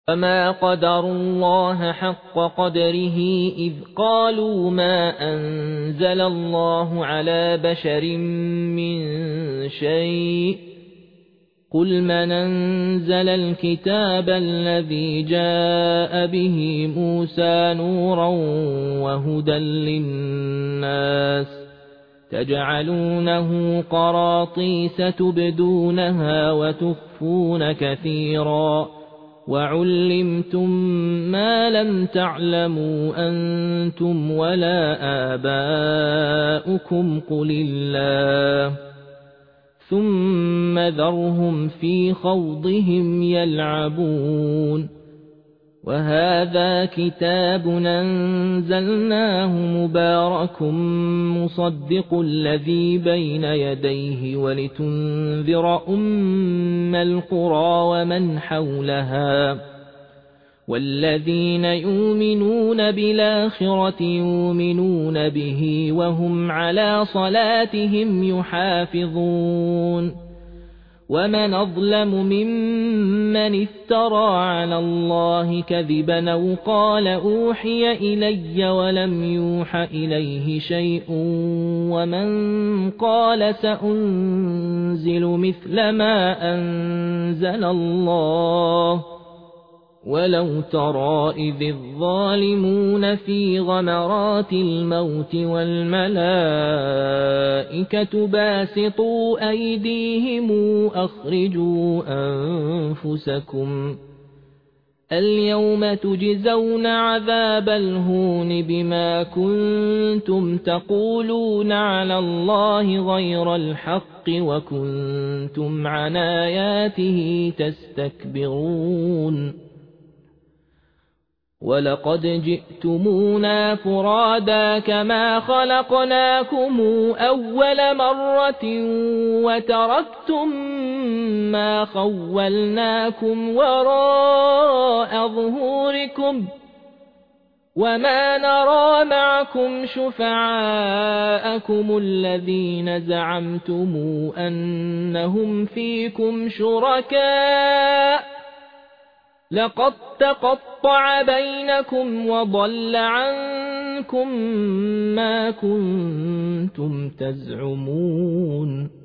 وما قدروا الله حق قدره إذ قالوا ما أنزل الله على بشر من شيء قل من أنزل الكتاب الذي جاء به موسى نورا وهدى للناس تجعلونه قراطيس تبدونها وتخفون كثيرا وعلمتم ما لم تعلموا أنتم ولا آباؤكم قل الله ثم ذرهم في خوضهم يلعبون وهذا كتاب أنزلناه مبارك مصدق الذي بين يديه ولتنذر أم القرى ومن حولها والذين يؤمنون بالآخرة يؤمنون به وهم على صلاتهم يحافظون ومن أظلم ممن افترى على الله كذبا أو قال أوحي إلي ولم يوح إليه شيء ومن قال سأنزل مثل ما أنزل الله ولو ترى إذ الظالمون في غمرات الموت والملائكة باسطوا أيديهم أخرجوا أنفسكم اليوم تجزون عذاب الهون بما كنتم تقولون على الله غير الحق وكنتم عن آياته تستكبرون ولقد جئتمونا فرادا كما خلقناكم أول مرة وتركتم ما خولناكم وراء ظهوركم وما نرى معكم شفعاءكم الذين زعمتم أنهم فيكم شركاء لقد تقطع بينكم وضل عنكم ما كنتم تزعمون